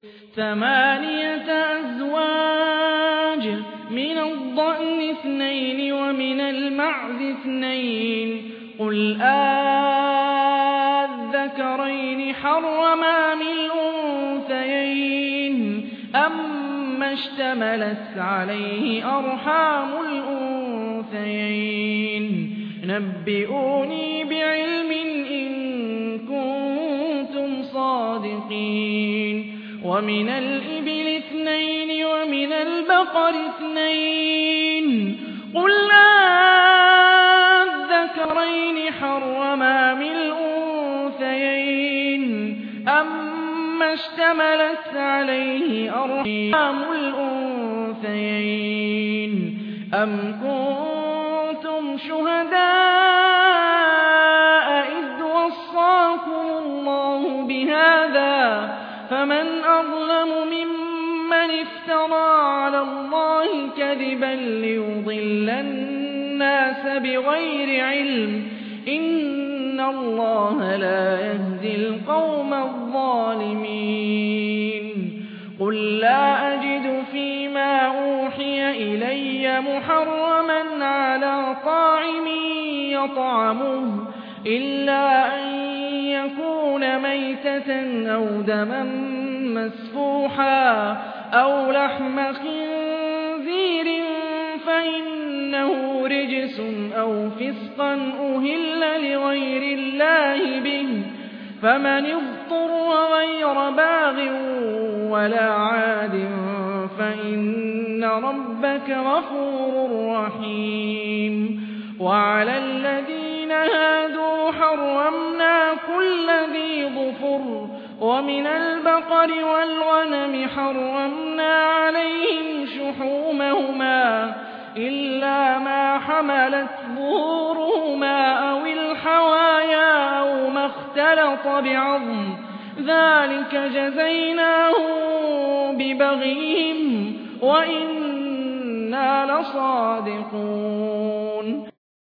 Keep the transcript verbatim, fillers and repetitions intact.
ثمانية أزواج من الضأن اثنين ومن المعز اثنين قل آذكرين حرم أم الأنثيين أما اشتملت عليه أرحام الأنثيين نبئوني بعلم إن كنتم صادقين ومن الإبل اثنين ومن البقر اثنين قل آذكرين حرم أم الأنثيين أما اشتملت عليه أرحام الأنثيين أم كنتم شهداء إذ وصاكم الله بهذا فمن أظلم ممن افترى على الله كذبا ليضل الناس بغير علم إن الله لا يهدي القوم الظالمين قل لا أجد فيما أوحي إلي محرما على طاعم يطعمه إلا أن يكون ميتة أو دما مسفوحا أو لحم خنزير فإنه رجس أو فسقا أهل لغير الله به فمن اضطر غير باغ ولا عاد فإن ربك غفور رحيم وعلى الذين هادوا حرمنا كل ذي ظفر ومن البقر والغنم حرمنا عليهم شحومهما إلا ما حملت ظهورهما أو الحوايا أو ما اختلط بعظم ذلك جزيناهم ببغيهم وإنا لصادقون